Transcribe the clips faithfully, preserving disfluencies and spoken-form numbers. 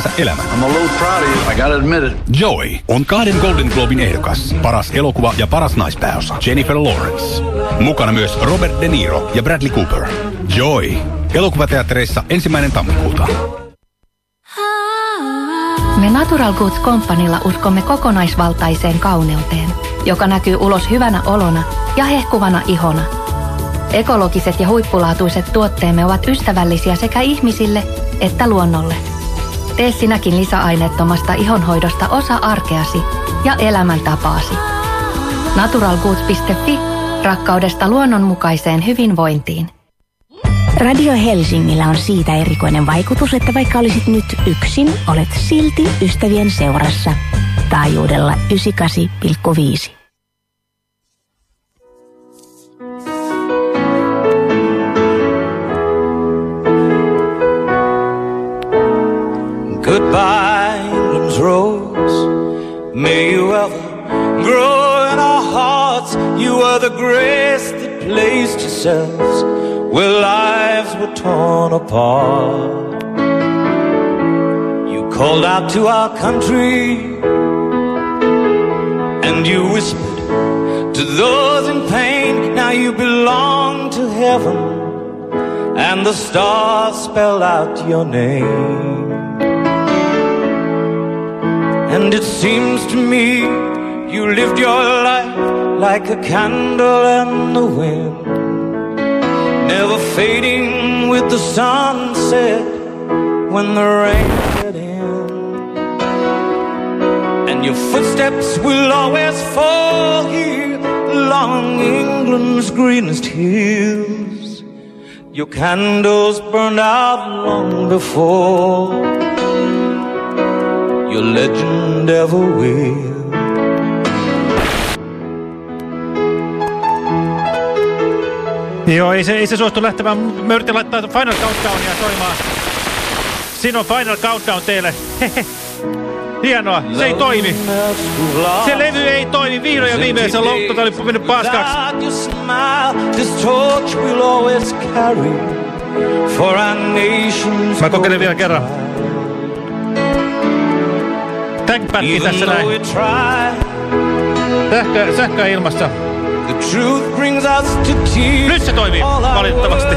elämä. I'm a little proud of you, I gotta admit it. Joy on kahden Golden Globin ehdokas. Paras elokuva ja paras naispääosa. Jennifer Lawrence. Mukana myös Robert De Niro ja Bradley Cooper. Joy. Elokuvateattereissa ensimmäinen tammikuuta. Me Natural Goods Companylla uskomme kokonaisvaltaiseen kauneuteen, joka näkyy ulos hyvänä olona ja hehkuvana ihona. Ekologiset ja huippulaatuiset tuotteemme ovat ystävällisiä sekä ihmisille että luonnolle. Tee sinäkin lisäaineettomasta ihonhoidosta osa arkeasi ja elämäntapaasi. naturalgoods piste fi. Rakkaudesta luonnonmukaiseen hyvinvointiin. Radio Helsingillä on siitä erikoinen vaikutus, että vaikka olisit nyt yksin, olet silti ystävien seurassa. Taajuudella yhdeksänkymmentäkahdeksan pilkku viisi. Goodbye, England's rose. May you ever grow in our hearts. You are the grace that placed yourselves where lives were torn apart. You called out to our country and you whispered to those in pain. Now you belong to heaven and the stars spell out your name. And it seems to me you lived your life like a candle in the wind, never fading with the sunset when the rain set in. And your footsteps will always fall here along England's greenest hills. Your candles burned out long before your legend ever will. Joo, ei se, ei se suostu lähtemään. Mä yritin laittaa Final Countdownia soimaan. Siinä on Final Countdown teille. Hehe. Hienoa, se ei toimi. Se levy ei toimi. Vihdoin ja viimein se loppu oli mennyt paskaksi. Mä kokeilen vielä kerran. Tankpätki tässä näin. Sähkö, sähköä ilmassa. Nyt se toimii, valitettavasti.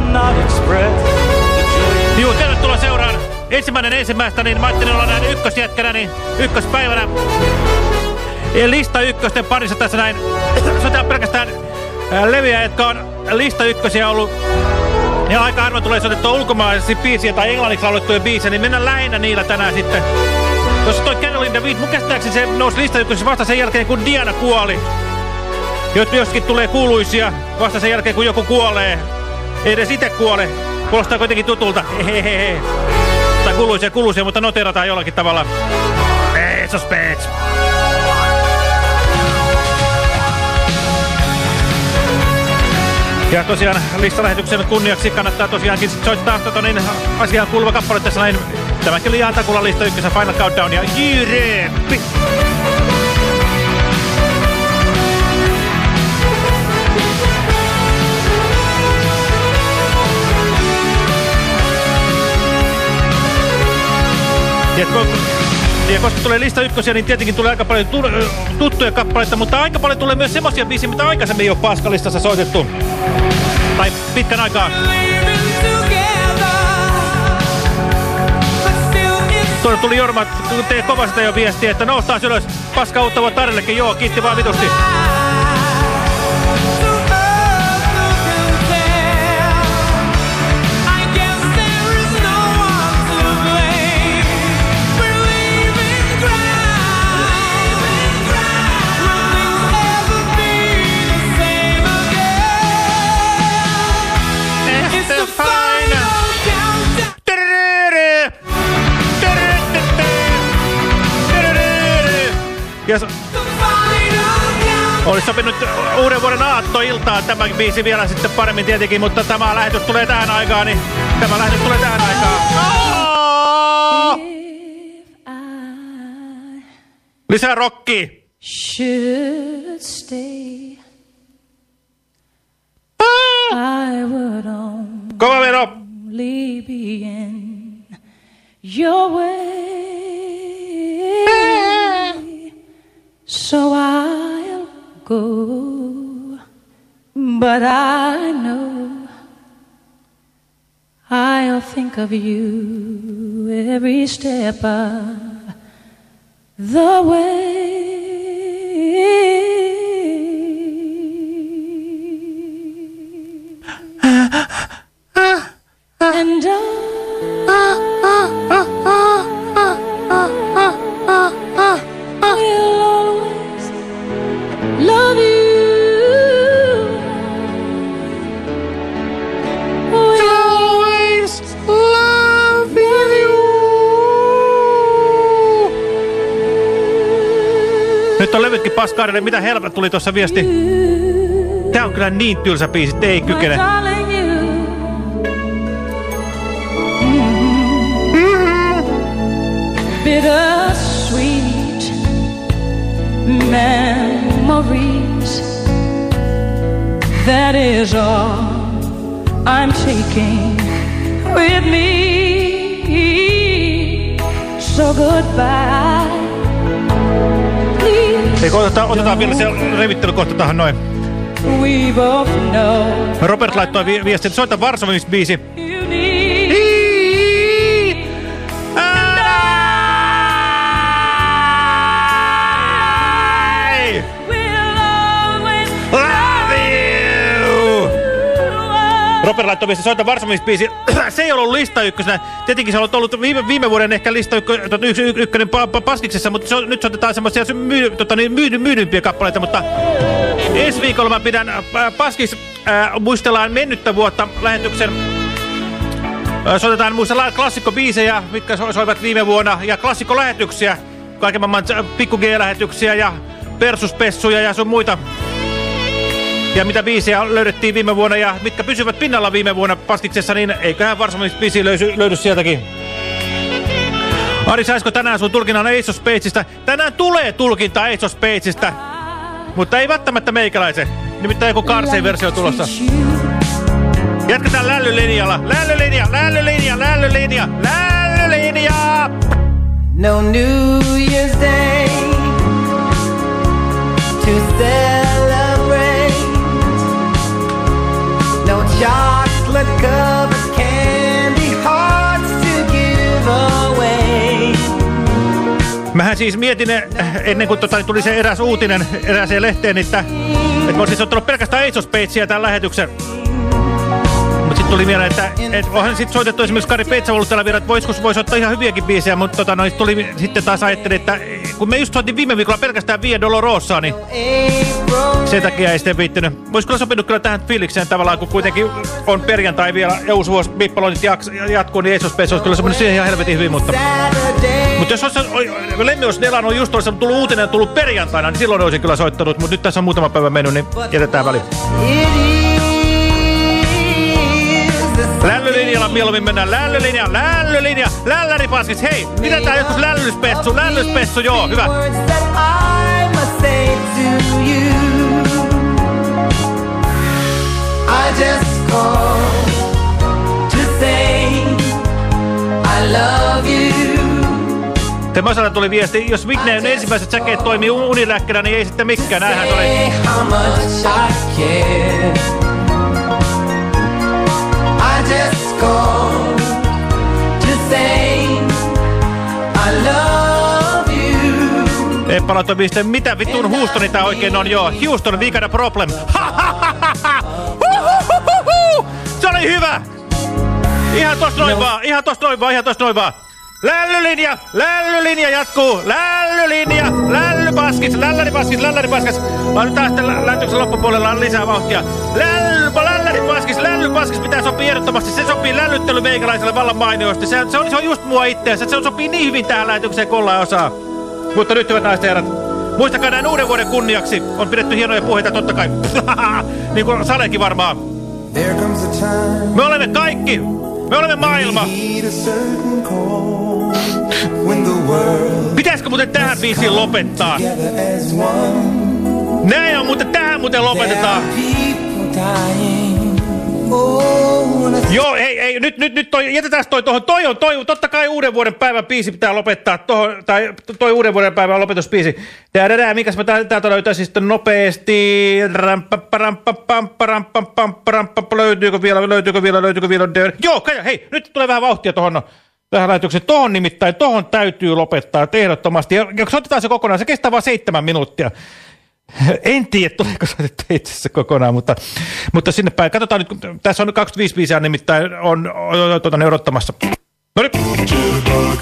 Juu, tervetuloa seuraan. Ensimmäinen ensimmäistä, niin mä ajattelin olla näin ykkösjätkänä, niin ykköspäivänä. Lista ykkösten parissa tässä näin. Se on pelkästään leviä, jotka on lista ykkösiä ollut. Ja aika harvoin tulee soitettua ulkomaalaisia biisiä tai englanniksi laulettuja biisejä, niin mennään lähinnä niillä tänään sitten. Tuossa toi Carol in the Wind, mun käsittääkseni se nousi lista ykkösessä vasta sen jälkeen, kun Diana kuoli. Joskin tulee kuuluisia vasta sen jälkeen, kun joku kuolee. Ei edes itse kuole. Kuulostaa kuitenkin tutulta. Hehehe. Tai kuuluisia kuuluisia, mutta noterataan jollakin tavalla. Pesos pets. Ja tosiaan listalähetyksen kunniaksi kannattaa tosiaankin soittaa tota niin asiaan kuuluva kappale tässä näin. Tämäkin oli ihan takulla lista ykkösen Final Countdown ja Jyreppi. Ja, ja koska tulee lista ykkösiä, niin tietenkin tulee aika paljon tuttuja kappaleita, mutta aika paljon tulee myös semmosia biisiä, mitä aikaisemmin ei ole paskalistassa soitettu. Tai pitkän aikaa. Tuolla tuli Jorma, tee kovasta jo viestiä, että noustaan ylös. Paska uutta voi tarillekin, joo, kiitti vaan vitusti. Ja olisi sopinut uuden vuoden aattoiltaan tämä biisi vielä sitten paremmin tietenkin, mutta tämä lähetys tulee tähän aikaan, niin tämä lähetys tulee tähän aikaan. Oh! Lisää rockia. Ah! Kova vero. your way. So I'll go, but I know I'll think of you every step of the way. And I will always love you. Will always love you. Nyt on levytkin paskaarille. Mitä helpot tuli tuossa viesti? Tää on kyllä niin tylsä biisi, ei kykene. Bittersweet memories, that is all I'm taking with me. So goodbye. Eikö otetaan, otetaan vielä se revittelykohta tähän noin. We both know. Robert laittoi vi viestin, soita Varsovimis-biisi. Robert laittoi viesti, soita Varsovimis-biisi. Se ei ollut lista ykkösenä. Tietenkin se on ollut viime, viime vuoden ehkä lista ykkönen pa, pa, Paskiksessa, mutta so, nyt soitetaan semmoisia myy, tota, niin, myy, myydympiä kappaleita. Mutta ensi viikolla mä pidän äh, Paskis, äh, muistellaan mennyttä vuotta lähetyksen. Äh, soitetaan muistellaan klassikkobiisejä, mitkä so, soivat viime vuonna, ja klassikkolähetyksiä. Kaiken maailman pikku G-lähetyksiä ja persuspessuja ja sun muita. Ja mitä biisejä löydettiin viime vuonna ja mitkä pysyvät pinnalla viime vuonna Paskiksessa, niin eiköhän Varsovimis-biisi löydy, löydy sieltäkin. Ari, saisiko tänään sun tulkinnan Ace of Spadesista? Tänään tulee tulkinta Ace of Spadesista, mutta ei välttämättä meikäläisen. Nimittäin joku Karseen-versio tulossa. Jatketaan lällylinjalla. Lällylinja, lällylinja, lällylinja, lällylinja! No New Year's Day to celebrate. No chocolate covered candy hearts to give away. Mähän siis mietin ennen kuin tota, tuli se eräs uutinen erääseen lehteen, että, että mä olisin ottanut pelkästään Ace of Spadesia tämän lähetyksen. Mutta sitten tuli mieleen, että et, onhan sitten soitettu esimerkiksi Kari Peitsa ollut täällä vielä, että voisiko voisi ottaa ihan hyviäkin biisejä, mutta tota, no, tuli, sitten taas ajattelin, että kun me just soitin viime viikolla pelkästään Via Dolorosaa, niin sen takia ei sitten viittynyt. Voisi kyllä sopinut kyllä tähän fiilikseen tavallaan, kun kuitenkin on perjantai vielä ja uusi vuosi bippaloinnit jatkuu, niin Ace of Spades olisi kyllä sopinut siihen ihan helvetin hyvin, mutta... Mutta jos Lemmi olisi nelannut just olisi tullut uutinen ja tullut perjantaina, niin silloin olisin kyllä soittanut, mutta nyt tässä on muutama päivä mennyt, niin jätetään väliin. Lällylinjalla mieluummin mennään. Lällylinja, lällylinja, lälläripaskis. Hei, pidetään joskus lällyspessu, lällyspessu, joo, hyvä. Temmoisella tuli viesti, jos Vigneyn ensimmäiset säkeet toimii uniläkkänä, niin ei sitten mikään, näinhän oli. Just called to say I love you. Eppa laittoi viestin, mitä vitun Houstoni tää oikein on, joo. Houston, we got a problem. Se oli hyvä. Ihan tosta noin vaan, ihan tosta noin vaan, ihan tosta noin vaan. Lällylinja, lällylinja jatkuu, lällylinja, lällypaskis, lälläripaskis, lälläripaskis. Laitetaan sitten lähetyksen loppupuolella lisää vauhtia. Lällypa, lälläripaskis, lällypaskis pitää sopii ehdottomasti. Se sopii lällyttely meikäläiselle vallan mainiosti. Se, se, on, se on just mua itteensä, se sopii niin hyvin tähän lähetykseen, kun ollaan osaa. Mutta nyt hyvät naiset ja herrat, muistakaa näin uuden vuoden kunniaksi. On pidetty hienoja puheita totta kai. Niin kuin Salekin varmaan. Me olemme kaikki. Me olemme maailma. Pitäisikö muuten tähän biisiin lopettaa? Näin on, mutta tähän muuten lopetetaan. Joo, ei, ei, nyt, nyt, nyt toi, jätetään toi tuohon, toi on, toi, totta kai uuden vuoden päivän biisi pitää lopettaa tohon, tai toi uuden vuoden päivän lopetusbiisi. Tää, mikäs mä täältä löytäisin sitten nopeasti, löytyykö vielä, löytyykö vielä, löytyykö vielä, joo, Kaija, hei, nyt tulee vähän vauhtia tohon, tähän lähetykseen, tohon nimittäin, tohon täytyy lopettaa ehdottomasti, ja jos otetaan se kokonaan, se kestää vain seitsemän minuuttia. En tiedä, tuleeko soitettu itse asiassa kokonaan, mutta, mutta sinne päin. Katsotaan nyt, kun tässä on kaksikymmentäviisi biisiä nimittäin on, on, on tuota, odottamassa. No nyt. Jitterbug.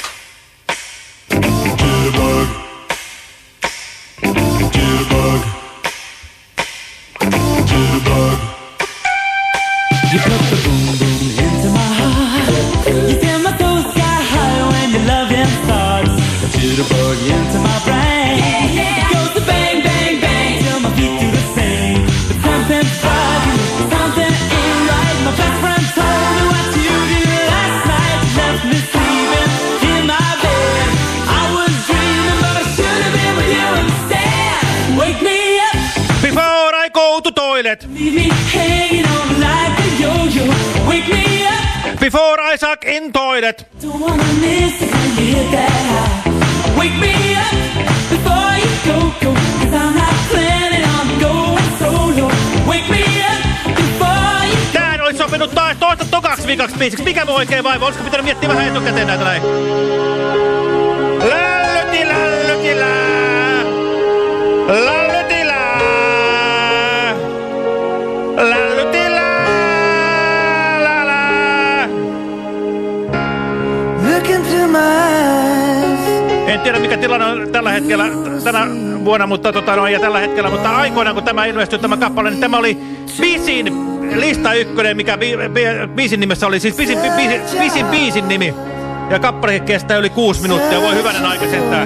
Jitterbug. Jitterbug. Jitterbug. You put the boom boom into my heart. You feel my toes sky high when your loving starts. The jitterbug into my brain. It goes to bang bang bang till my feet do the same. But something about you, something ain't right. My best friend told me what you did last night. You left me sleeping in my bed. I was dreaming, but I should have been with you instead. Wake me up before I go to toilet. Leave me hanging on like a yo-yo. Wake me up before I suck in toilet. Don't wanna miss it when you hit that high. Wake me up before you go, go. Cause I'm not planning on going solo. Wake me up before you go. Tää olisi sopinut taas toista tokaksi vikaksi biisiksi. Mikä mun oikein vaiva? Olisiko pitänyt miettiä vähän etukäteen näitä näin? Lallyti, lallyti, lää. Lallyti, lää. Lallyti, lää. Lää, lää. Look into my eyes. En tiedä mikä tilanne on tällä hetkellä, tänä vuonna, mutta tota no, ja tällä hetkellä, mutta aikoinaan kun tämä ilmestyi tämä kappale, niin tämä oli biisin lista ykkönen, mikä bi, bi, biisin nimessä oli, siis biisin, biisin, biisin, biisin nimi. Ja kappale kestää yli kuusi minuuttia, voi hyvänen aika sentään.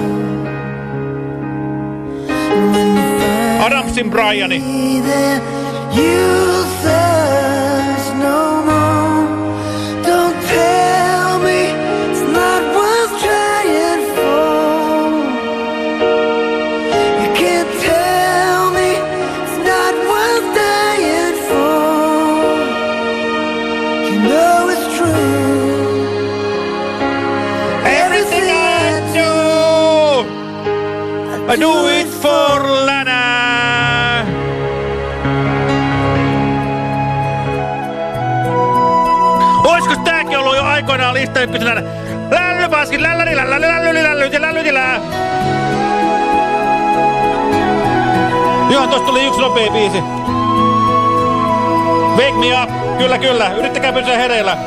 Adamsin Briani. I do it for Lana. Oiskos tääkin ollut jo aikoinaan lista ykkösenä? Lällypaskin, lälläri, lälläri, lälläri, lälläri, lälläri, lälläri. Johan tosta tuli yksi nopea biisi. Wake me up. Kyllä, kyllä. Yrittäkää pysyä hereillä.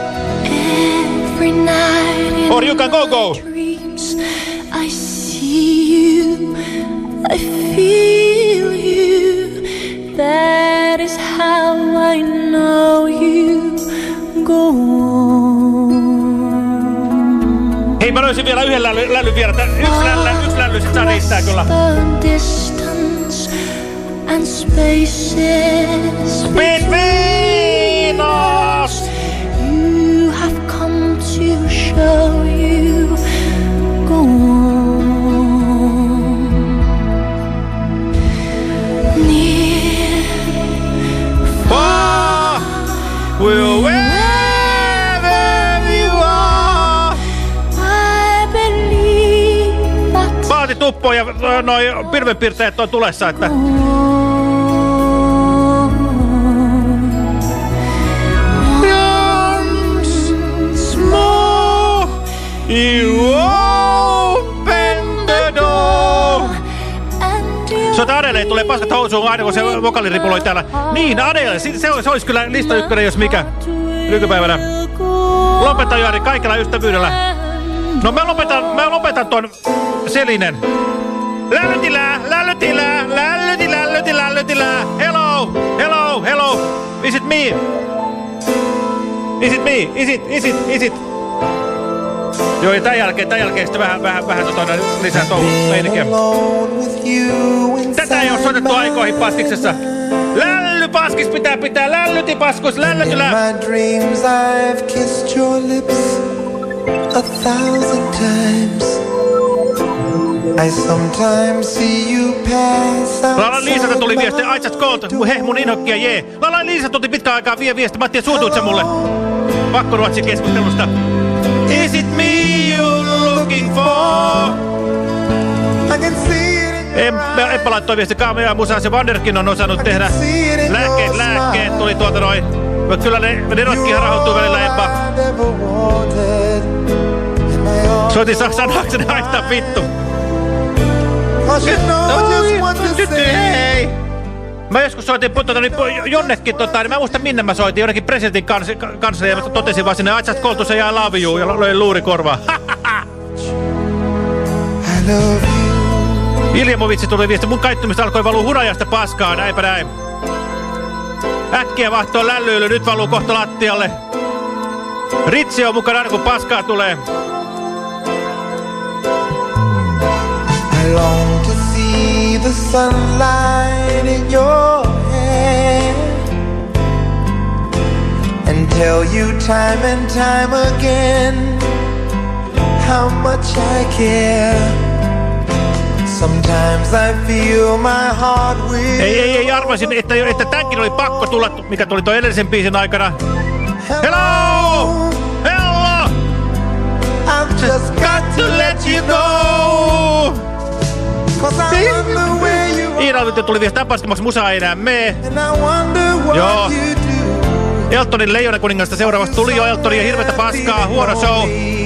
Or you can go, go. I see you, I feel you. That is how I know you. Go on. Hei, mä löysin vielä yhden lälly, lälly vielä. Yksi lälly, yksi lälly, sit saa riittää kyllä. Distance and spaces between us. You have come to show you. Go on. Near, far, will wherever you are. I believe that. Paati tuppo ja noi pilvenpiirteet on tulessa, että you open the door. Soita Adele, tulee paskat housuun aina kun se vokalli ripuloi täällä. Niin, Adele, se, se olisi kyllä lista ykkönen, jos mikä. Nykypäivänä. Lopeta Jari, kaikella ystävyydellä. No mä lopetan, mä lopetan ton Selinen. Lällytilää, lällytilää, lällytilää, lällytilää, lällytilää. Hello, hello, hello. Is it me? Is it me? Is it, is it, is it? Joo, ja tän jälkeen, tän jälkeen sitten vähän, vähän, vähän tota, lisää touhua meininkiä. Tätä ei ole soitettu aikoihin paskiksessa. Lällypaskis pitää pitää, lällytipaskus, lällytylä. In my dreams I've kissed your lips a thousand times. I sometimes see you pass outside. Lala Liisalta tuli viesti, I just called, heh mun inhokkia jee. Lala Liisa tuli pitkään aikaa vie viesti, mä ajattelin, suutuit sä mulle pakkoruotsin keskustelusta. Is it me you're looking for? I can see it in En, Eppa laittoi viesti kaamia musaa, se Wanderkin on osannut tehdä. Lääkkeet, lääkkeet tuli tuolta noin. Kyllä ne, ne rotkin rahoittuu välillä, Eppa. Soitin Saksan aksen, haittaa vittu. Hei! Mä joskus soitin tuota, niin, jonnekin, tota, niin mä muistan minne mä soitin, jonnekin presidentin kanssa, kanssa ja mä totesin vaan sinne, I just called to say I love you, ja löin luurikorvaa. Iljamovitsi tuli viesti, mun kaittumista alkoi valuu hunajasta paskaa, näinpä näin. Äkkiä vahtoo lällyily, nyt valuu kohta lattialle. Ritsi on mukana aina kun paskaa tulee. I long to see the sunlight in your hair and tell you time and time again how much I care. Sometimes I feel my heart will. Ei, ei, ei, arvasin, että, että tämänkin oli pakko tulla, mikä tuli tuon edellisen biisin aikana. Hello! Hello! I've just got to let you go. Iinalta tuli vielä tapastimaksi, musa ei enää mee. Joo. Eltonin Leijona kuningasta seuraavasta tuli jo Eltonin ja hirveätä paskaa, huono show.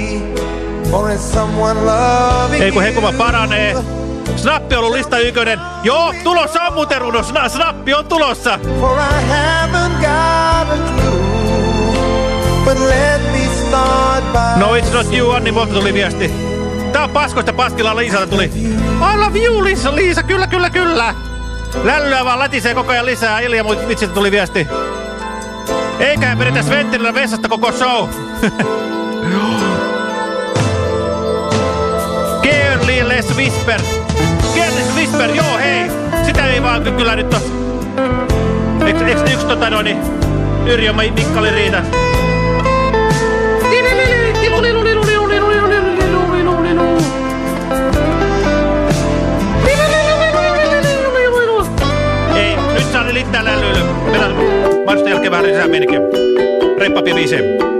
Ei kun hekuma paranee. Snappi on ollut lista ykkönen. Joo, tulossa on muuten runo. Sna Snappi on tulossa. No it's not you, Anni Volta tuli viesti. Tää on paskoista paskilla Liisalta tuli. I love you, Liisa, Liisa, kyllä, kyllä, kyllä. Lällyä vaan lätisee koko ajan lisää. Ilja vitsiltä tuli viesti. Eiköhän vedetä venttilillä vessasta koko show. Careless Whisper. Careless Whisper, joo hei. Sitä ei vaan kyllä nyt tos. Eks, eks yksi tota noin Yrjö Mikkali riitä. Ei, nyt saa liittää lällyily. Mennään mainosten jälkeen vähän lisää meininkiä. Reppapia viiseen.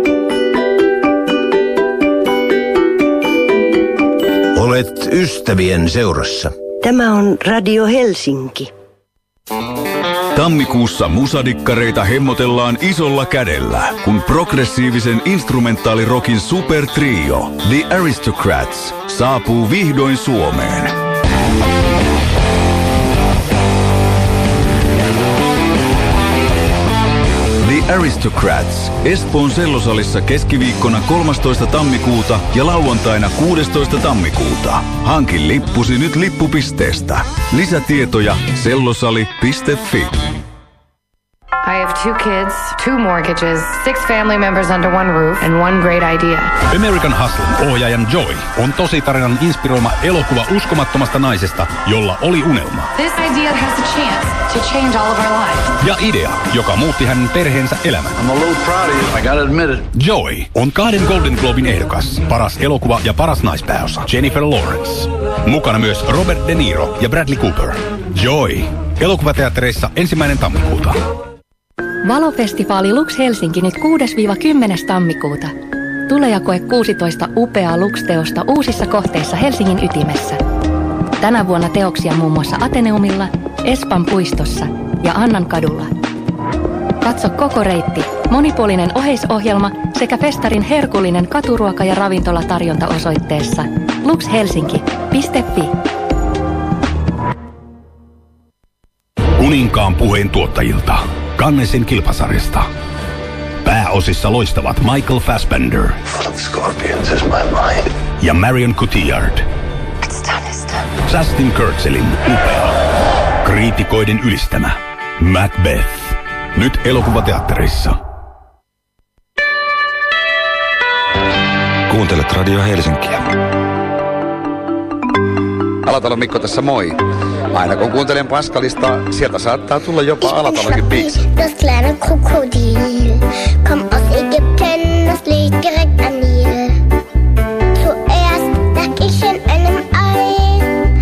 Olet ystävien seurassa. Tämä on Radio Helsinki. Tammikuussa musadikkareita hemmotellaan isolla kädellä, kun progressiivisen instrumentaalirokin supertrio The Aristocrats saapuu vihdoin Suomeen. The Aristocrats Espoon Sellosalissa keskiviikkona kolmastoista tammikuuta ja lauantaina kuudestoista tammikuuta. Hankin lippusi nyt lippupisteestä. Lisätietoja sellosali piste fi. I have two kids, two mortgages, six family members under one roof, and one great idea. American Hustlen ohjaajan Joy on tositarinan inspiroima elokuva uskomattomasta naisesta, jolla oli unelma. This idea has a chance to change all of our lives. Ja idea, joka muutti hänen perheensä elämän. I'm a little proud of you, I gotta admit it. Joy on kahden Golden Globin ehdokas. Paras elokuva ja paras naispääosa. Jennifer Lawrence. Mukana myös Robert De Niro ja Bradley Cooper. Joy. Elokuvateattereissa ensimmäinen tammikuuta. Valofestivaali Lux Helsinki nyt kuudes kymmenes tammikuuta. Tule ja koe kuusitoista upeaa Lux-teosta uusissa kohteissa Helsingin ytimessä. Tänä vuonna teoksia muun muassa Ateneumilla, Espan puistossa ja Annan kadulla. Katso koko reitti, monipuolinen oheisohjelma sekä festarin herkullinen katuruoka- ja ravintolatarjonta osoitteessa luxhelsinki piste fi. Kuninkaan puheen tuottajilta. Cannesin kilpasarjasta. Pääosissa loistavat Michael Fassbender ja Marion Cotillard. Justin Kurzelin upea, kriitikoiden ylistämä Macbeth. Nyt elokuvateatterissa. Kuuntelet Radio Helsinkiä. Alatalon Mikko tässä moi. Aina kun kuuntelen Paskalista, sieltä saattaa tulla jopa Alatalonkin biisi. Das kleine Krokodil kommt aus Ägypten, das liegt direkt an Nil. Zuerst lag ich in einem Ei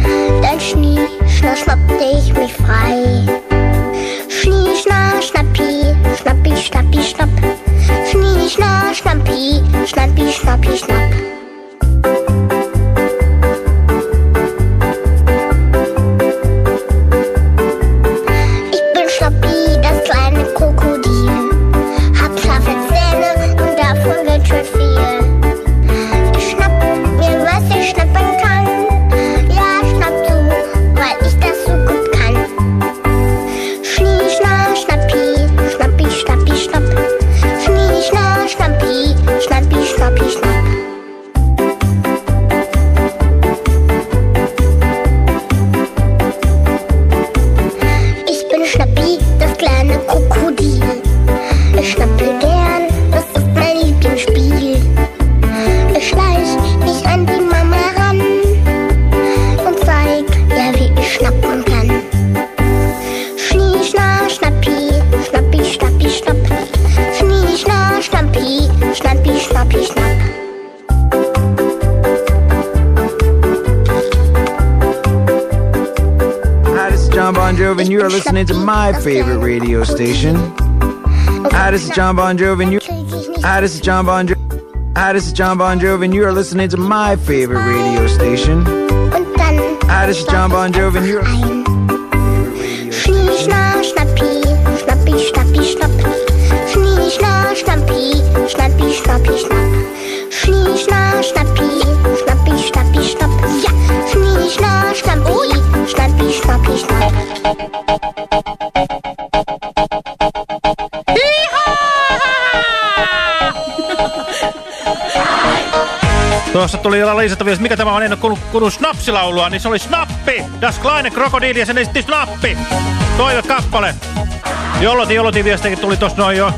Bon Jovi, and you are listening to my favorite radio station. Hi, this is John Bon Jovi, and you. Hi, this is John Bon Jovi. Hi, this is John Bon Jovi, and you are listening to my favorite radio station. Hi, this is John Bon Jovi, and you are. Schnie, schna, schnappi, schnappi, schnappi, schnapp. Schnie, schna, schnappi, schnappi, schnappi, schnapp. Schnie, schna, schnappi, schnappi, schnappi, schnapp. Ja, schnie, schna, schnappi, schnappi, schnappi, schnapp. Tuossa tuli jollain lisättäviä, mikä tämä on, en ole kuullut, kuullut Snapsilaulua, niin se oli Snappi! Das Kleine Krokodili ja sen esitti Snappi! Toivekappale! Jolloti, jolloti viesteikin tuli tossa noin jo.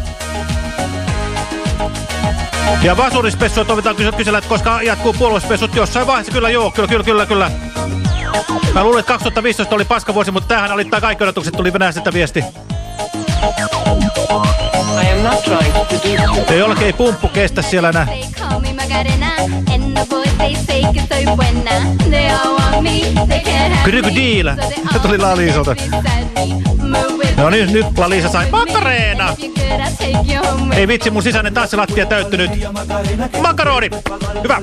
Ja vasurispessua toivotaan kysellä, että koska jatkuu puoluespessut jossain vaiheessa. Kyllä joo, kyllä, kyllä, kyllä, kyllä. Mä luulen, että kaksituhattaviisitoista oli paskavuosi, mutta tämähän alittaa kaikki odotukset, tuli Venäjältä viesti. I am not trying to do. Ei jollakin ei pumppu kestä siellä enää. Krokodil! Se tuli Laliisolta. No nyt, nyt Lalisa sai Macarena! Ei vitsi, mun sisäinen tanssilattia täyttynyt. Makaroni! Hyvä!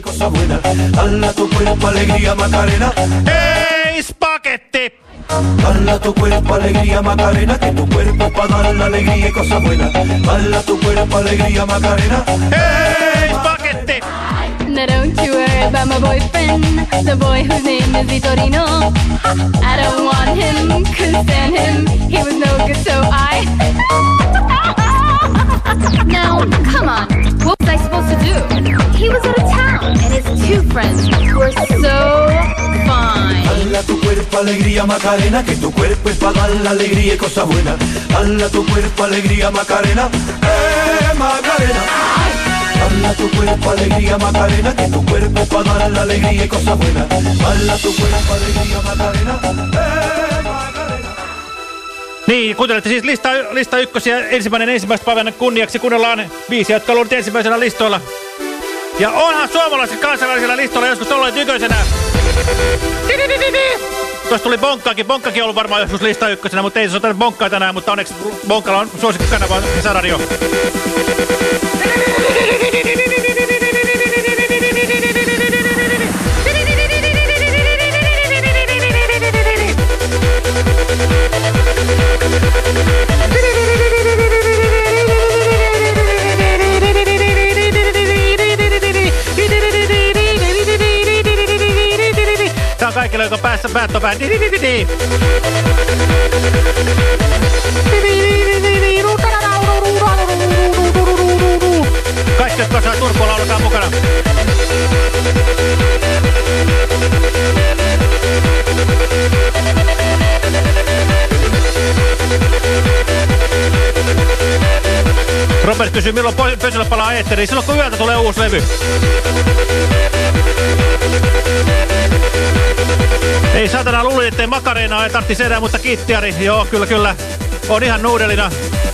Hei, spagetti! Bala tu cuerpo, alegría, Macarena, que tu cuerpo pa' dar la alegría y cosa buena. Bala tu cuerpo, alegría, Macarena. Hey, spagetti! Now don't you worry about my boyfriend, the boy whose name is Vitorino. I don't want him, couldn't stand him, he was no good, so I... Now, come on, what was I supposed to do? He was out of town, and his two friends were so fine. Bala tu cuerpo, alegría, Macarena, que tu cuerpo es pa' dar la alegría y cosa buena. Bala tu cuerpo, alegría, Macarena, eh, Macarena. Bala tu cuerpo, alegría, Macarena, que tu cuerpo es pa' dar la alegría y cosa buena. Bala tu cuerpo, alegría, Macarena, eh, Macarena. Niin, kuuntelette siis lista, lista ykkösiä ensimmäinen ensimmäistä päivänä kunniaksi. Kuunnellaan viisi, jotka on ollut ensimmäisenä listoilla. Ja onhan suomalaiset kansainvälisillä listoilla joskus olleet ykkösenä. Tuossa tuli Bonkkaakin. Bonkkakin on ollut varmaan joskus lista ykkösenä, mutta ei se ole Bonkkaa tänään, mutta onneksi Bonkkalla on suosikkikanava Kesaradio. Tää on kaikille, joka päässä päät on vähän. Kaikki, jotka osaa Turkua, lauletaan mukana. Robert kysyy, milloin Pösillä palaa eetteriin. Silloin kun yöltä tulee uusi levy. Ei saatana, luulin, ettei Macareenaa ei tarvitsisi enää, mutta kittiari. Joo, kyllä, kyllä. On ihan nuudelina.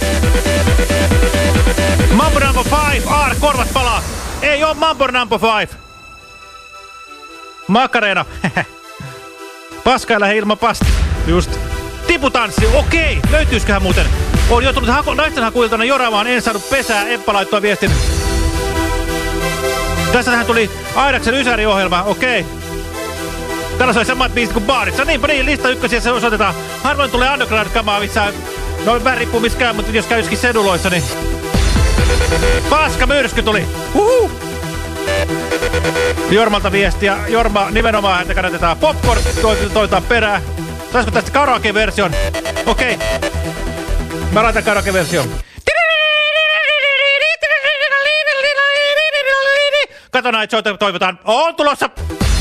Mambo number five. Aar, korvat palaa. Ei oo Mambo number five. Macareena. Paska ei lähde ilman pasta. Just. Tiputanssi. Okei. Löytyisiköhän muuten? On joutunut haku, naisten hakuiltana joraamaan. En saanut pesää. Eppa laittoi viestin. Tässä tähän tuli Aidaksen Ysäri-ohjelma. Okei. Täällä se oli samat biisit kuin baarissa. Niinpä niin, lista ykkösiä se osoitetaan. Harvoin tulee underground-kamaa, missä no vähän riippuu miskään, mutta jos käy joskin seduloissa, niin... Paska myrsky tuli! Uhu! Jormalta viestiä. Jorma nimenomaan häntä kannatetaan. Popcorn toivotaan perään. Saisiko tästä karaoke-version? Okei. Okay. Mä laitan karaoke-version. Kato näin, toivotaan. On tulossa!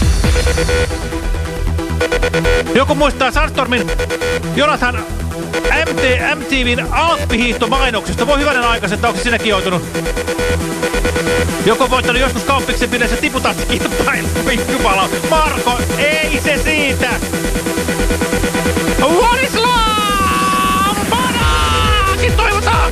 Joku muistaa Sandstormin Jonathan M T V:n Alppihiihtomainoksesta. Voi hyvänen aikaisen, onko se sinäkin joutunut? Joku on voittanut joskus Kauppiksen pileessä tiputanssikilpailu. Jumala. Marko, ei se siitä! What is love? Panaakin toivotaan!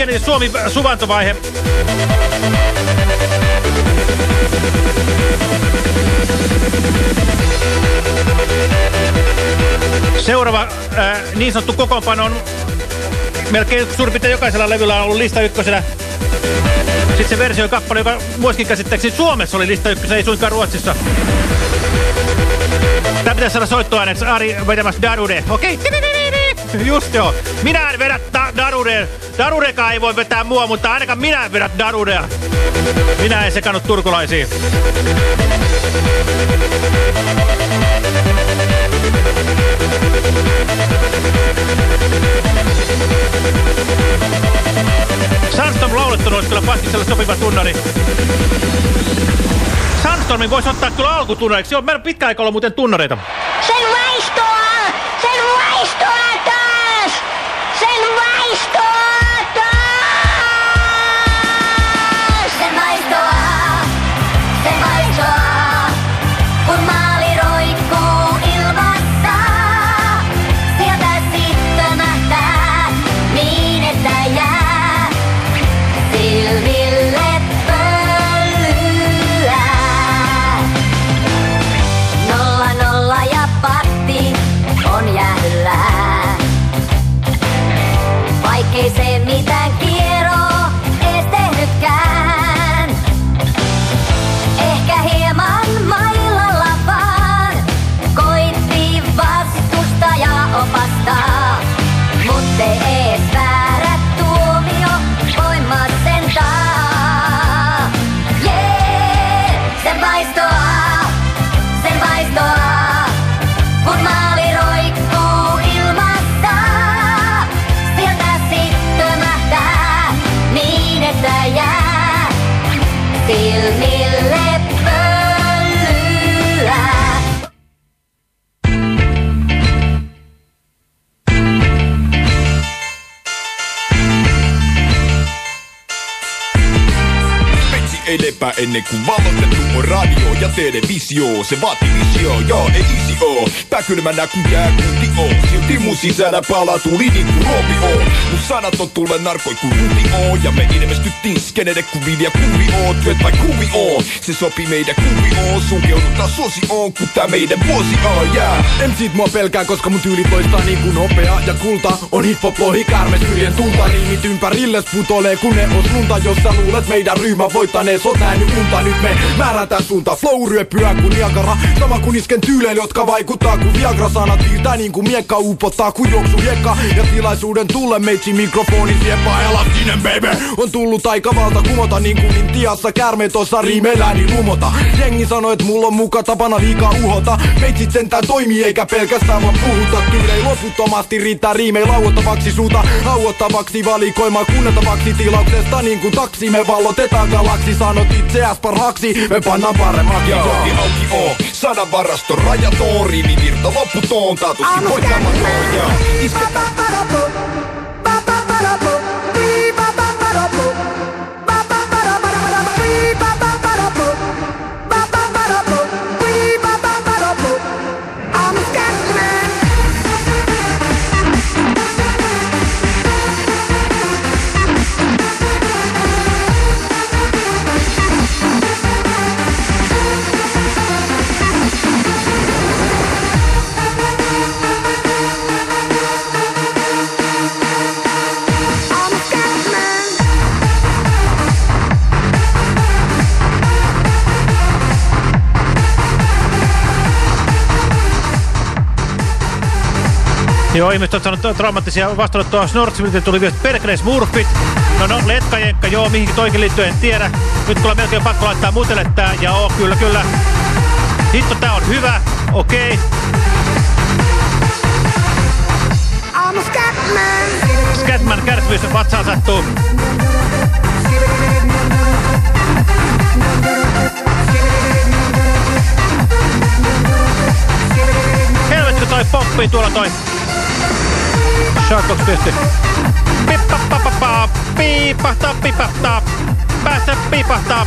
pieni Suomi-suvantovaihe. Seuraava äh, niin sanottu kokoonpano on melkein suurin piirtein jokaisella levyllä on ollut lista ykkösenä. Sitten se versio kappale, joka muiskin käsittääkseni Suomessa oli lista ykkösenä, ei suinkaan Ruotsissa. Tää pitäisi saada soittoääneksi Ari vetämässä Darude. Okei. Okay. Just joo. Minä en vedä Darude. Darudekaan ei voi vetää mua, mutta ainakaan minä en vedä Darudea. Minä en sekannut turkulaisiin. Sandstorm laulettuna olisi kyllä Paskikselle sopiva tunnari. Sandstormin voisi ottaa kyllä alkutunnariksi. Joo, meillä on pitkä aika olla muuten tunnareita. Sen vaistoa! Sen vaistoa taas! Sen vaistoa taas! Sen vaistoa! Sen vaistoa! Kun maali roikkuu ilmassa, sieltä sitten nähtää niin, että jää silmille pölyä. Nolla nolla ja patti on jäähyllään. Vaikkei se mitään kierroa ees tehnytkään. Ehkä hieman mailalla vaan koitti vastustaja opastaa. Mut ei ees väärä tuomio voimaa sentaa. Jee, sen vaistoa, sen vaistoa, kun maali roikkuu ilmassa. Sieltä sitten nähtää niin, että jää silmille pölyä. Petsi ei lepää ennen kuin vallotettu on radio ja televisio. Se vaati visio, joo ei isi oo. Pääkylmänä kun jääkunti oo. Silti mun sisällä palaa tuli niinku Roopi oo. Mun sanat on tulle narkoi kuin ruti oo. Ja me ilmestyttiin skenede kuvin ja kuvi oo. Työt vai kuvi oo. Se sopii meidän kuvi oo. Sunkeudutaan sosi on kun tää meidän vuosi on, yeah. En sit mua pelkää koska mun tyyli toistaa niinku nopea ja kulta. On hiphop lohi käärmes kyljen tunta. Riimit ympärilles putolee kun ne os lunta. Jos sä luulet meidän ryhmä voittaneen sot nähnyt unta. Nyt me määrätään suunta. Flow ryöpyä kun Niagara. Sama kun isken tyyleille jotka vaikuttaa kun Viagra sanat viiltää niinku miekka upottaa kun juoksu hiekka. Ja tilaisuuden tulle meitsi mikrofoni siepaa elastinen baby. On tullut aika valta kumota niinku Intiassa käärme tossa riimeilläni lumota. Jengi sanoi et mulla on muka tapana liikaa uhota. Meitsit sentään toimii eikä pelkästään vaan puhuta. Tyylei loputtomasti riittää riimei lauottavaksi suuta. Hauottavaksi valikoimaa kuunneltavaksi tilauksesta niin kuin taksi. Me vallotetaan galaksi sanot itseäs parhaaksi. Me pannaan paremmaksi. Ja auki auki oo. Sadan varaston rajaton. Riivivirta lopputoon. Taatusti voittamaton. Ja isketään. Joo, ihmiset on saanut traumaattisia vastaanottoa Snortsimilta, tuli vielä perkelees Murphit. No no, letkajenkka, joo, mihinkin toikin liittyen en tiedä. Nyt tulee melkein pakko laittaa mutelle tää, ja oo, kyllä, kyllä. Hitto, tää on hyvä, okei. I'm a Scatman. Scatman, kärsimys, vatsaan sattuu. Helvetkö toi poppii tuolla toi? Sharkbox tietysti. Pippapapapaa, piipahtaa, piipahtaa. Päästä piipahtaa.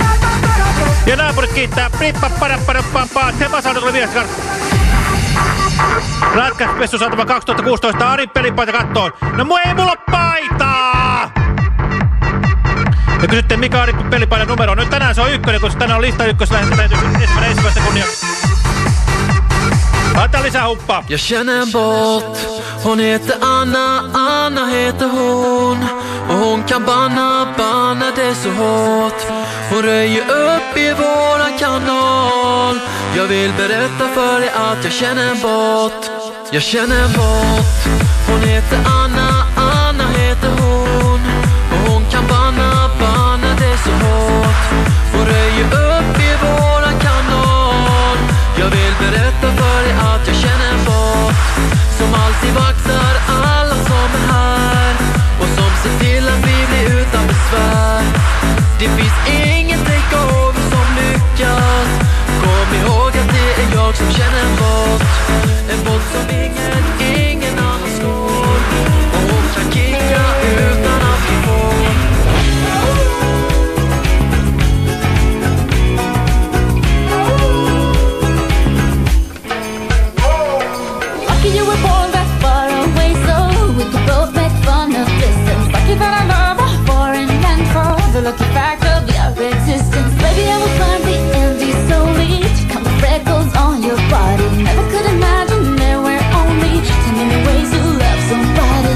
Ja naapurit kiittää. Pippapapapapapaa. Tema saanut oli viesti. Lätkäspessu saatava kaksituhattakuusitoista Ari pelipaita kattoon. No mu ei mulla paitaa! Ja kysyttiin mikä Ari pelipaidan numero. Nyt tänään se on ykkönen, koska tänään on lista ykkös. Lähdetään ensimmäinen ensimmäistä kunnia. Laitetaan lisää huppaa. Jag känner en bort. Hon heter Anna, Anna heter hon. Och hon kan banna, banna det så hårt. Hon röjer upp i våran kanal. Jag vill berätta för dig att jag känner en bort. Jag känner en bort. Hon heter Anna, Anna heter hon. Och hon kan banna, banna det så hårt. Hon röjer upp i våran kanal. Jag vill berätta för dig att jag känner en bort. Som alltid vaktar alla som är här. Och som ser till att vi blir utan besvär. Det finns ingen takeover som lyckas. Kom ihåg att det är jag som känner en bort. En bort som ingen, ingen annan slår. Och hon kan kicka utan att vi får. Lucky you were born that far away, so we could both make fun of distance. Lucky that I love a foreign land for the lucky fact of your existence. Baby, I will climb the envy slowly to count the freckles on your body. Never could imagine there were only ten million ways to love somebody.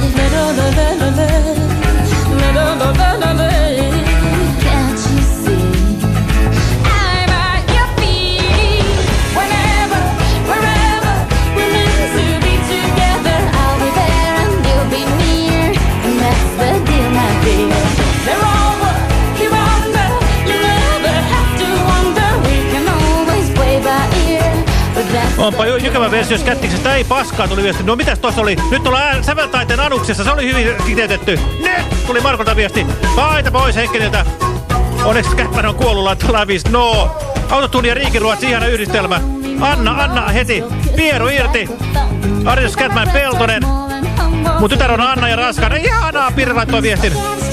Can't you see? I'm at your feet. Whenever, wherever we're meant to be together, I'll be there and you'll be near. And that's the deal, my dear. They're over, you're under. You never have to wonder. We can always play by ear. But that's Onpa jykevä versio, jos kättiksestä ei paskaa tuli viesti. No mitäs tossa oli? Nyt ollaan säveltaiteen anuksessa, se oli hyvin kiteytetty. Nyt tuli Markolta viesti. Paita pois Henkkeliltä. Onneksi Scatman on kuollut laittaa viisi. No. Autotuuni ja Riikiruotsi, ihana yhdistelmä. Anna, Anna heti. Pieru irti. Arjo Scatman Peltonen. Mun tytär on Anna ja raskaana. Ihanaa, Pirre laittoi viestin.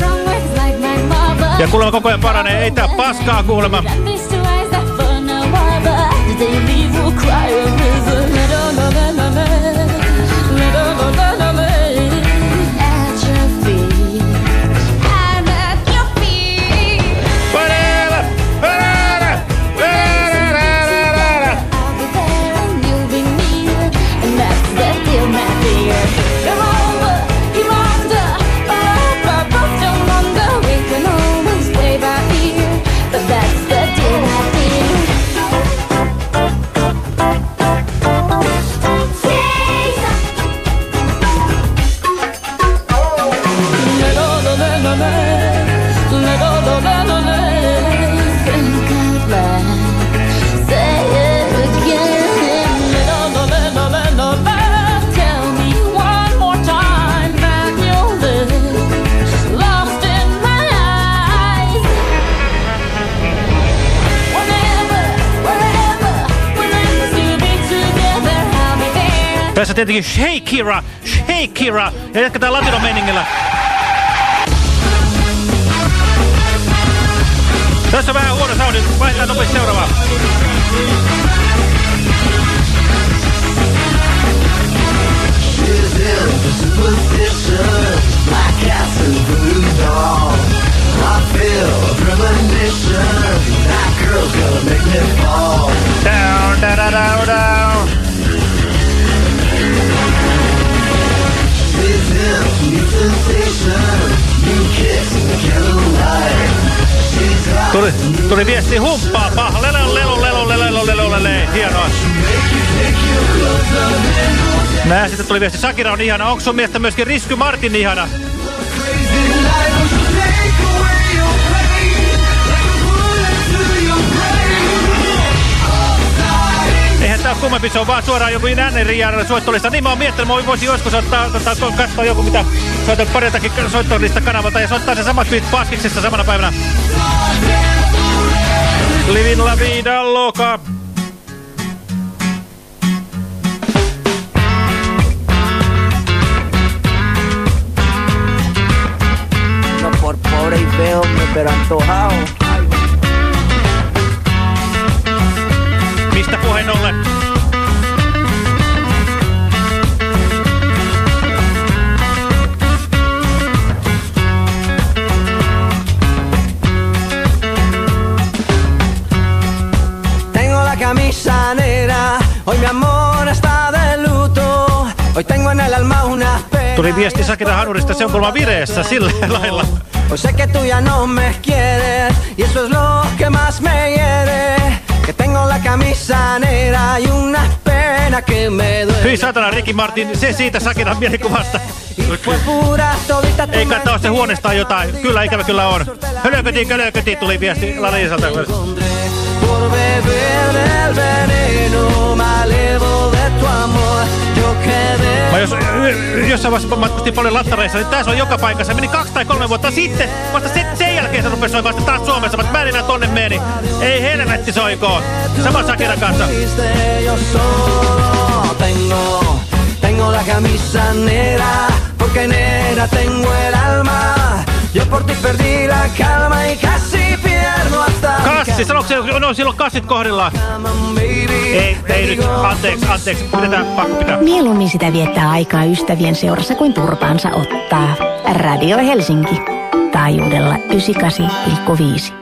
Ja kuulemma koko ajan paranee. Ei tää paskaa kuulemma. Tässä tietenkin Shakira, Shakira ja jatketaan latino-meiningillä. Tässä on vähän huono soundi, vaihdetaan nopeasti seuraavaa. Down, down, down, down. Tuli, tuli viesti humppaapa. Lelo, lelo, lelo, lelo, lelo, lele. Hienoa. Nää sitten tuli viesti. Shakira on ihana. Onko sun mielestä myöskin Risky Martin ihana? Eihän tää oo kummempi, se on vaan suoraan joku N-rian soittolista. Niin mä oon miettinyt, mä voisin joskus ottaa, ottaa, katsoa joku mitä soittanut pariltakin soittolista kanavalta ja soittaa sen samat beat paskiksessa samana päivänä. Livin la vida loca. No por pobre y feo, pero antojado. Mistä puheen ollen? camisa negra. Hoy mi amor está de luto. Hoy tengo en el alma una pena. Tuli viesti Sakina Hanurista, se on kuulemma vireessä sillä lailla. Hoy sé que tú ya no me quieres y eso es lo que más me hiere. Que tengo la camisa negra y una pena que me duele. Hyi satana, Ricky Martin, se siitä Sakinan mielikuvasta. Ei katso se huonestaan jotain. Kyllä, ikävä kyllä on. Hölököti, kölököti, tuli viesti Lalisalta. Por beber del veneno me alevo de tu amor. Yo quedé. Mä jos jossain vaiheessa matkustin paljon lattareissa, niin tässä on joka paikassa. Meni kaksi tai kolme vuotta sitten. Vasta sen, sen jälkeen se rupesi soimaan vasta taas Suomessa. Mä en enää tonne meni. Ei helvetti soikoon. Sama Sakinan kanssa. Tengo, tengo la camisa negra, porque negra tengo el alma. Yo por ti perdí la calma y casi pierdo hasta. Kassi, sanoiko se, no silloin kassit kohdillaan? Ei, ei nyt, anteeksi, anteeksi, pidetään, pakko pitää. Mieluummin sitä viettää aikaa ystävien seurassa kuin turpaansa ottaa. Radio Helsinki, taajuudella yhdeksänkymmentäkahdeksan pilkku viisi.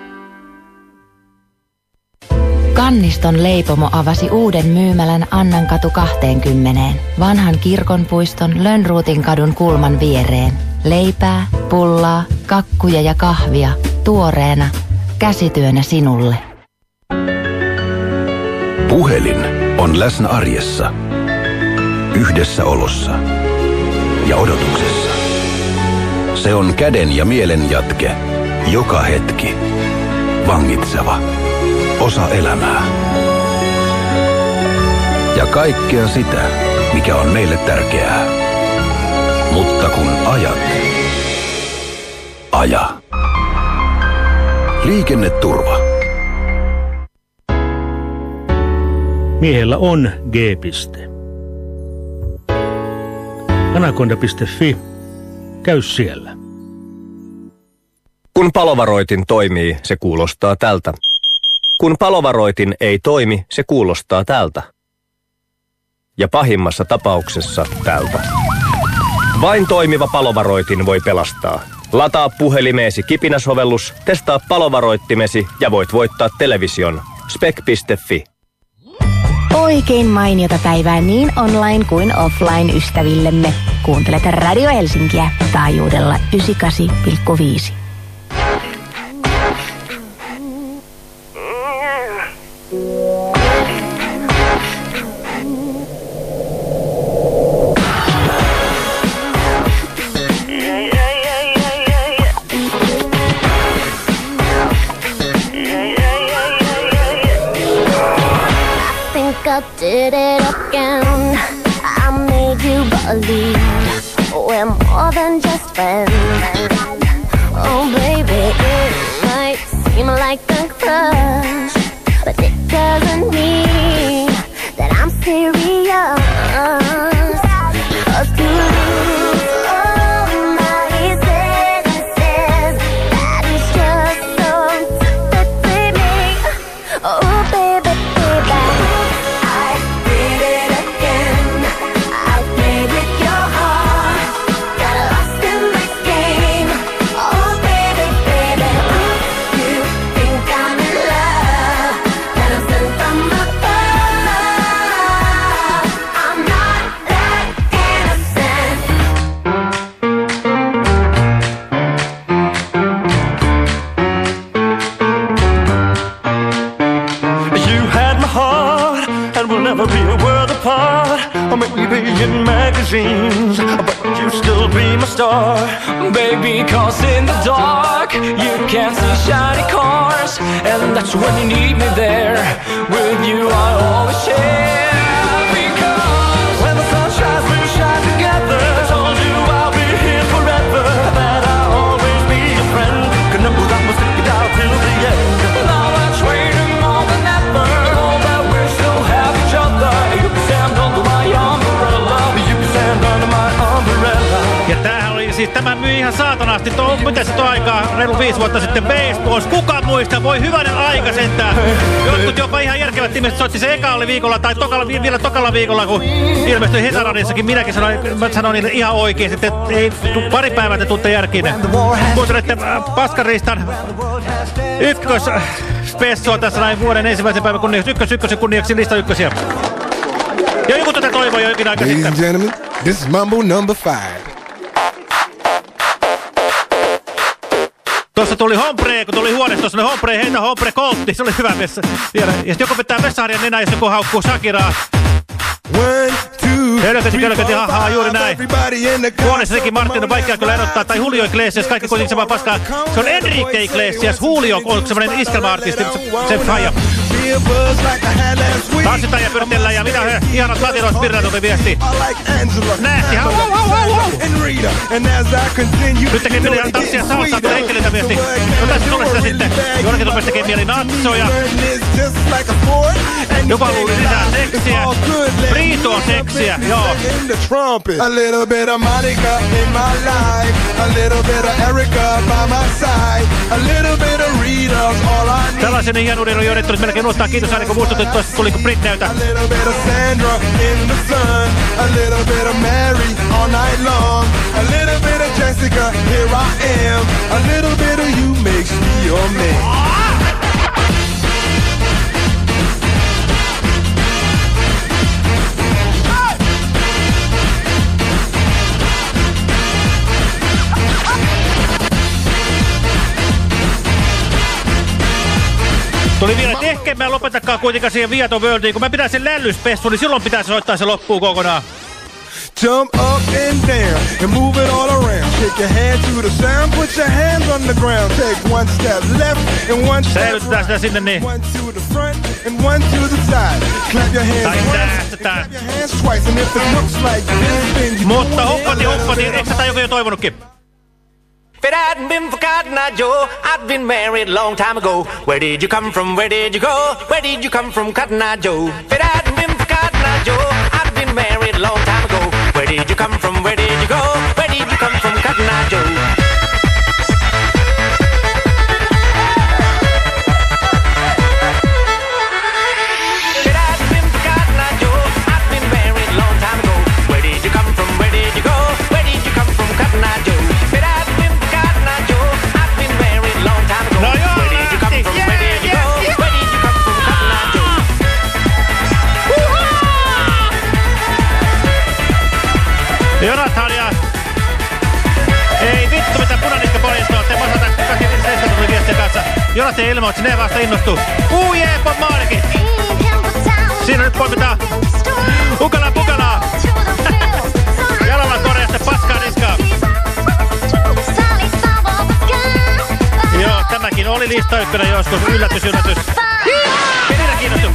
Kanniston leipomo avasi uuden myymälän Annankatu kaksikymmentä, vanhan kirkonpuiston Lönnruutin kadun kulman viereen. Leipää, pullaa, kakkuja ja kahvia, tuoreena, käsityönä sinulle. Puhelin on läsnä arjessa, yhdessäolossa ja odotuksessa. Se on käden ja mielen jatke, joka hetki, vangitseva, osa elämää. Ja kaikkea sitä, mikä on meille tärkeää. Mutta kun ajat, aja. Liikenneturva. Miehellä on G-piste. Anaconda piste fi. Käy siellä. Kun palovaroitin toimii, se kuulostaa tältä. Kun palovaroitin ei toimi, se kuulostaa tältä. Ja pahimmassa tapauksessa tältä. Vain toimiva palovaroitin voi pelastaa. Lataa puhelimeesi Kipinä-sovellus, testaa palovaroittimesi ja voit voittaa television. spek piste fi. Oikein mainiota päivää niin online kuin offline ystävillemme. Kuuntelet Radio Helsinkiä taajuudella yhdeksänkymmentäkahdeksan pilkku viisi. I did it again. I made you believe we're more than just friends. Oh baby, it might seem like a crush, but it doesn't mean that I'm serious. 'Cause to lose all my senses, that is just so typically me. Oh baby, baby. Or maybe in magazines, but you still be my star. Baby, cause in the dark you can't see shiny cars, and that's when you need me there. With you I always share. Because when the sun shines, we shine together. I told you I'll be here forever, that I'll always be your friend. Cause no, I must stick it out till the end. Now that's waiting more than ever. Know that we still have each other. You can stand under my umbrella. You can stand under my umbrella. Ja tämähän oli siis, tämä myi ihan ihan saatanasti. Tuo, miten se tuo aikaa? Reilu viisi vuotta sitten Baseballs. Kuka muista? Voi hyvänen aika sentään. Jotkut jopa ihan järkevät ihmiset soitti. Se eka oli viikolla tai tokalla, vielä tokalla viikolla, kun ilmestyi Hesaradiassakin. Minäkin sanoin, mä sanoin niille ihan oikein, että ei pari päivää te tuutte järkiin. Kuuntelette Paskaristan ykkös spessua tässä näin vuoden ensimmäisen päivän kunniaksi. Ykkös ykkösen kunniaksi lista ykkösiä. Ja joku tätä toivoi jokin aika Ladies sitten. and gentlemen, this is Mambo number five. Tuossa tuli Hombre, kun tuli huonestossa, ne Hombre, heitä Hombre Coltti, se oli hyvä vessa. Ja sitten joku pitää vessaharjan nenää, jos joku haukkuu Shakiraa. Kölköti, kölköti, hahaa, juuri näin. Huoneessa sekin Martin on vaikea kyllä erottaa, tai Julio Iglesias, kaikki kuitenkin se vaan paskaa. Se on Enrique Iglesias, Julio on semmoinen iskelma-artisti, se faija. Tanssitaan ja pyritellään ja mitä he, ihanat latinos Pirra tuli viesti. Nähti, hau, hau, hau, hau, hau. Nyt tekee mieli tanssia salsaa, kun henkilöitä viesti. No tässä tulee sitä sitten. Jollakin tupesi tekee mieli natsoja. Joku haluaa lisää seksiä. Riito on seksiä, joo. A little bit of Monica in my life, a little bit of Erica by my side, a little bit of Rita's all I need. Tällaisen hienuuden on johdettu, nyt melkein unohtaa. Kiitos aina, kun muistutut tuosta, tuli kun Brit näytä. A little bit of Sandra in the sun, a little bit of Mary all night long, a little bit of Jessica, here I am, a little bit of you makes me your man. Tuli vielä, että ehkä mä lopetakaan kuitenkaan siihen Viato Worldiin. Kun mä pidän sen lällyspessu, niin silloin pitää soittaa se loppuun kokonaan. Jump up and down and move it all around. Shake your head to the sound, put your hands on the ground. Take one step left and one step right. Sitä sinne niin. One to the front and one to the side. Clap your hands once, clap your hands twice. And if it looks like this, then you Mutta huppati, huppati, eikö tätä joku jo toivonutkin? If it hadn't been for Cotton Eye Joe, I'd been married a long time ago. Where did you come from? Where did you go? Where did you come from, Cotton Eye Joe? If it hadn't been for Cotton Eye Joe, I'd been married a long time ago. Where did you come from? Where did you go? Where did you come from, Cotton Eye Joe? If it hadn't been for Cotton Eye Joe, I'd been married a long time ago. Where did you come from? Where did you go? Where did you come from, Cotton Eye Joe? Jonathan ja... Ei vittu mitä punaniska poljasta, te masata kaksikymmentäseitsemän tuli viestien kanssa. Jonathan ilmoitsi, ne vasta innostuu. Uu jee, Bob Marleykin! Siinä nyt poimitaan ukalaa pukalaa. Jalalla korjasta paskaa niskaa. Joo, tämäkin oli lista ykkönen joskus. Yllätys, yllätys. Kenellä kiinnostuu?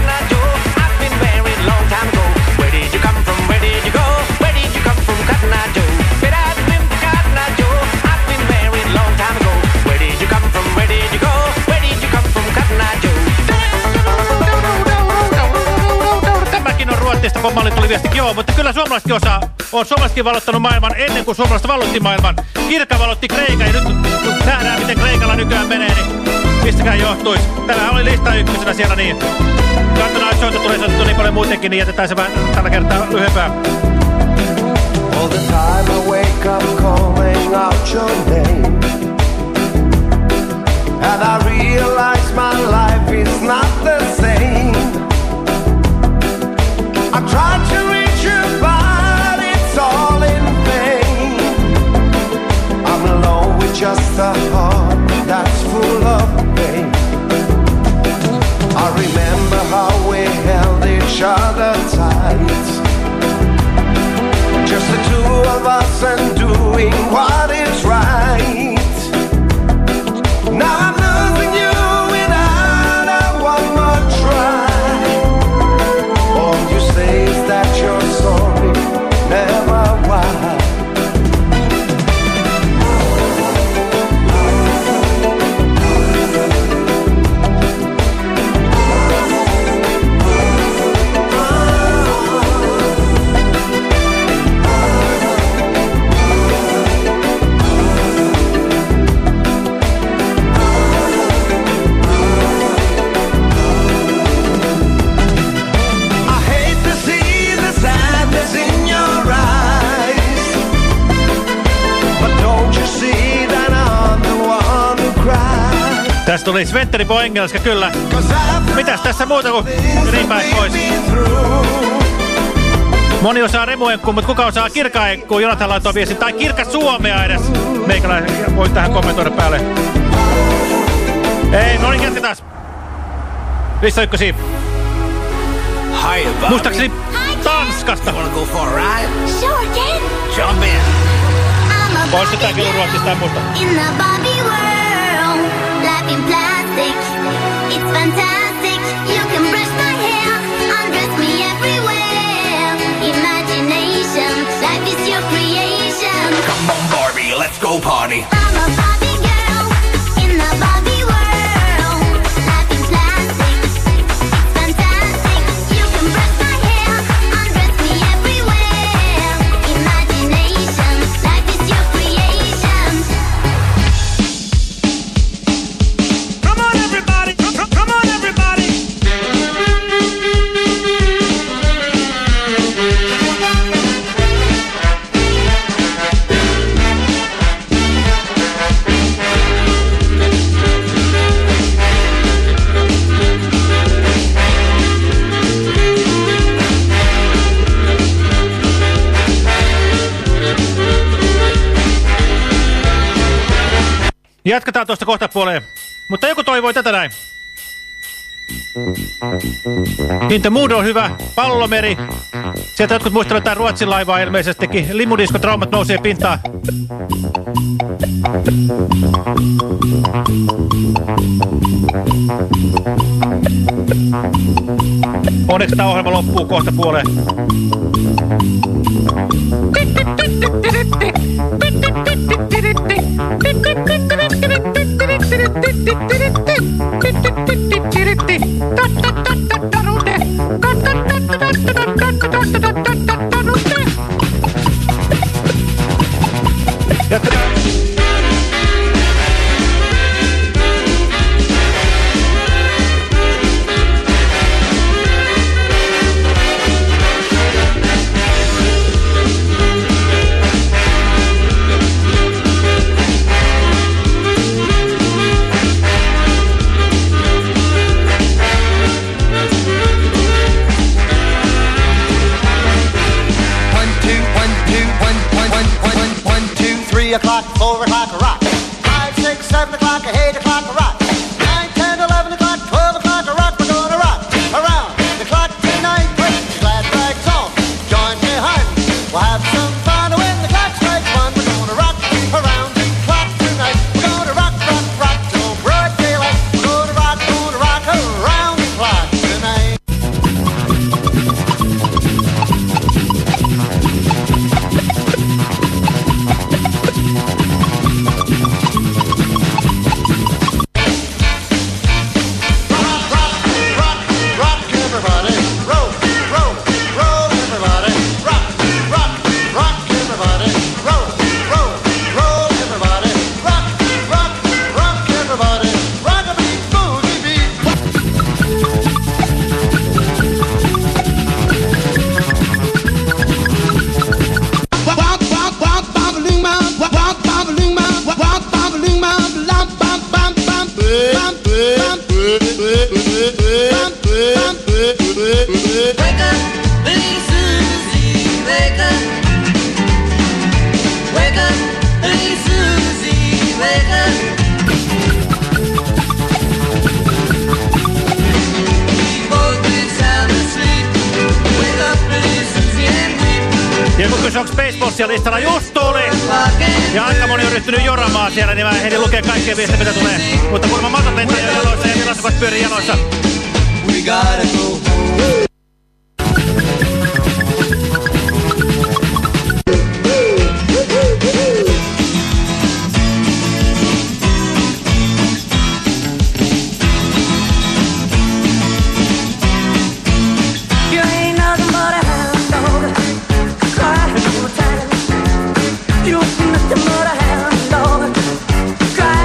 Tämäkin on ruotsista, kun malli tuli viesti. Joo, mutta kyllä suomalaisetkin osaa. On suomalaisetkin valottanut maailman ennen kuin suomalaiset valotti maailman. Kirkka valotti Kreikan ja nyt kun nähdään miten Kreikalla nykyään menee, niin mistäkään johtuisi. Tämähän oli lista ykkösenä siellä niin. Katsotaan, että soita tulee soitettu niin paljon muutenkin, niin jätetään se vähän tällä kertaa lyhyempää. All the time I wake up calling out your name, and I realize my life is not the same. I tried to reach you but it's all in vain. I'm alone with just a heart that's full of pain. I remember how we held each other tight, just the two of us and doing what is right. Tässä tuli Sventeri po engelska, kyllä. Mitäs tässä muuta kuin niin päin pois? Moni osaa remuenkkuun, mutta kuka osaa kirkaenkkuun? Jonathan laittoi viestin. Tai kirka Suomea edes. Meikäläinen voi tähän kommentoida päälle. Ei, no niin, jatketaan. Lista ykkösiä. Muistaakseni Tanskasta. Sure can. Jump in. Poistuu tää kello Ruotsista, en muista. In the Barbie world, life in plastic, it's fantastic. You can brush my hair, undress me everywhere. Imagination, life is your creation. Come on, Barbie, let's go party. I'm a Barbie girl in the Barbie world, life in plastic, it's fantastic. You can brush my hair, undress me everywhere. Imagination, life is your creation. Come on, everybody. Come, come on, everybody. Jatketaan tuosta kohta puoleen. Mutta joku toivoi tätä näin. In the Mood on hyvä. Pallomeri. Sieltä jotkut muistelevat tää Ruotsin laivaa ilmeisestikin. Limudiskotraumat nousee pintaan. Onneksi tää ohjelma loppuu kohta puoleen. O'clock, four o'clock, a rock. Five, six, seven o'clock, eight o'clock, a rock. Nine, ten, eleven o'clock, twelve o'clock, a rock. We're gonna rock around the clock tonight. Put your glad rags on, join me, hun. We'll have some fun when the clock strikes one. We're gonna rock around the clock tonight. We're gonna rock, rock, rock till broad daylight. We're gonna rock, gonna rock around the clock tonight. Ja kun kysy, onko Baseballsia listalla, just tuli! Ja aika moni on ryhtynyt joramaan siellä, niin mä ehdin lukea kaikkia viestejä, mitä tulee. Mutta kun mä matot lentää jo jaloissa ja tilasukat pyörii jaloissa. We gotta go.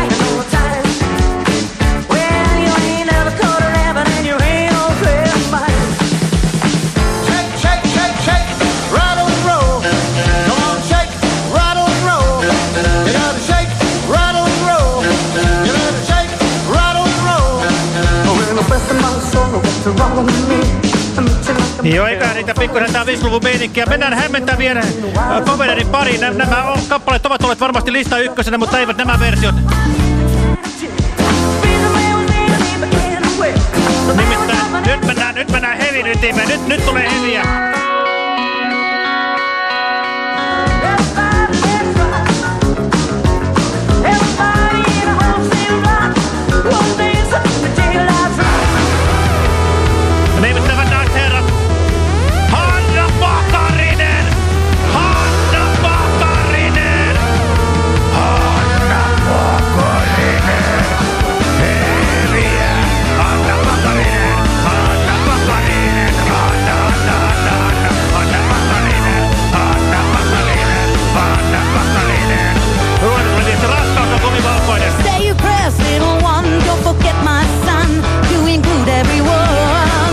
Well, you ain't never caught a rabbit and you ain't no fair fight. Joo, eikä niitä pikkuisen tää viisikymmentäluvun meininkiä. Mennään hämmentävien äh, covereiden pariin. Nä, nämä on, kappaleet ovat olleet varmasti lista ykkösenä, mutta eivät nämä versiot. Nimittäin nyt mennään, nyt mennään hevin ytimeen. Nyt, nyt tulee heviä. Nimittävät naiset herrat, Hanna Pakarinen! Hanna Pakarinen! Hanna Pakarinen! Heviä! Hanna Pakarinen! Hanna Pakarinen! Hanna, Hanna, Hanna, Hanna! Hanna Pakarinen! Hanna Pakarinen! Hanna Pakarinen! Ruodulla niistä raskaus on kumivalkoinen. Say your prayers, little one. Don't forget my son. You include everyone.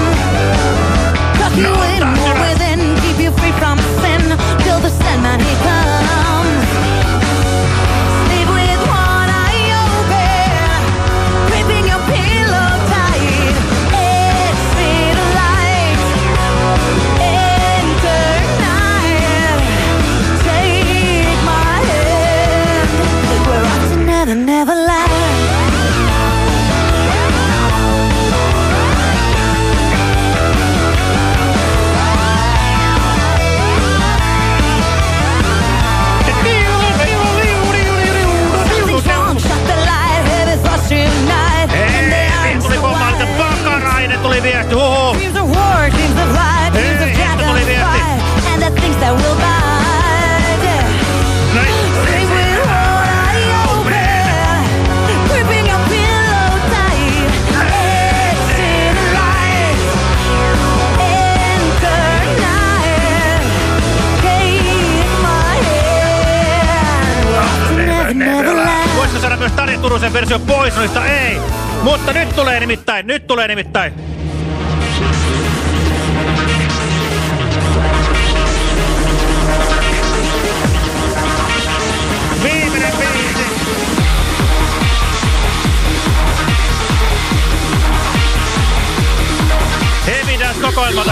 You in more within, keep you free from sin till the Sandman he comes. Sleep with one eye open, gripping your pillow tight. Exit light, enter night. Take my hand, we're up to never, never lie. Tuli viesti, huhu. Dreams of war, dreams of light, dreams of dragons fight, and the things that will bite. Sleep with one eye open, gripping your pillow tight. Exit light, enter night. Take my hand, never, never lie. Voisiko saada myös Tari Turusen versio Poisonista? Ei. Mutta nyt tulee nimittäin, nyt tulee nimittäin. Viimeinen biisi. Heavy Dance kokoelmata.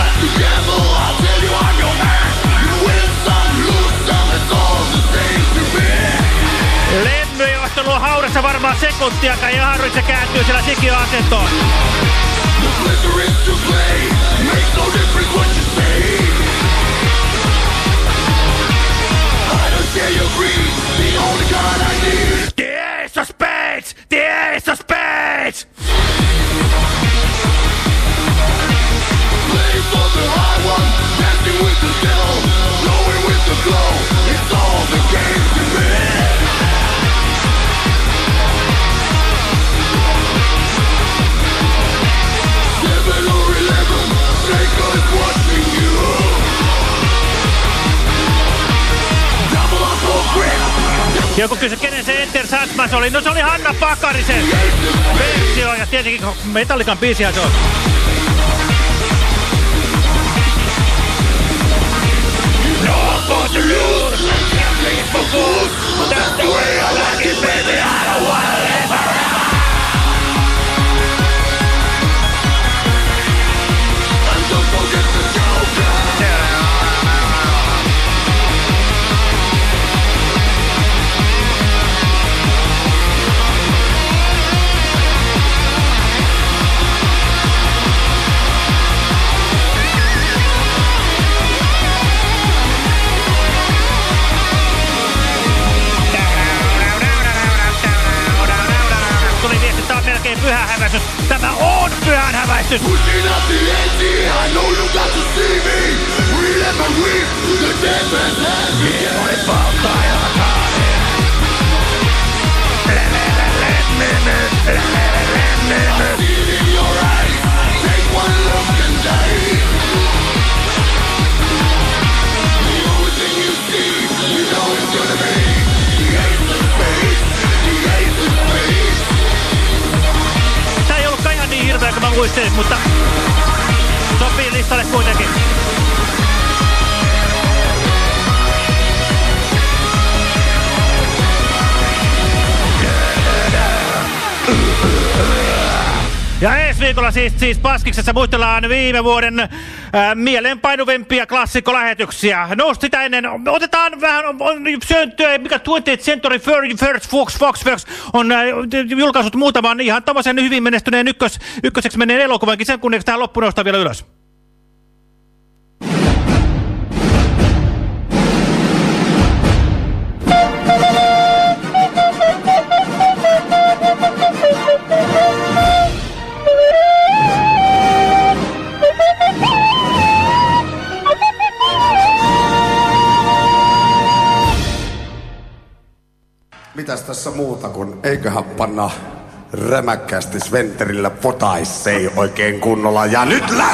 Lemmyjohtelu on haudassa varmaan sekuntiakaan ja Harrikse kääntyy siellä sikiöasentoon. The Ace of Spades! The Ace of Spades! Play for the high one, dancing with the devil, blowing with the flow, it's all the games to win. Seven or eleven, snake eyes watching you. Double up or grip. Joku kysyi, kenen se Enter Sandman oli? No se oli Hanna Pakarisen versio ja tietenkin Metallican biisiä se on. No I'm for to lose, can't play it for fools. That's the way I like it, baby, I don't wanna live forever. And don't forget the Joker. Melkein pyhän häväistys. Tämä on pyhän häväistys. Hirveä kun mä muistelin, mutta sopii listalle kuitenkin. Ja ensi viikolla siis, siis Paskiksessa muistellaan viime vuoden äh, mieleenpainuvempia klassikkolähetyksiä. No sitä ennen, otetaan vähän on, on, syöntyä, mikä twentieth Century First Fox Fox Fox on äh, julkaissut muutaman ihan tämmöisen hyvin menestyneen ykkös, ykköseksi menneen elokuvankin. Sen kunniaksi tähän loppuun nostaa vielä ylös. Mitäs tässä muuta kun eiköhän panna rämäkkäästi Sventerillä potaissei oikein kunnolla ja nyt lä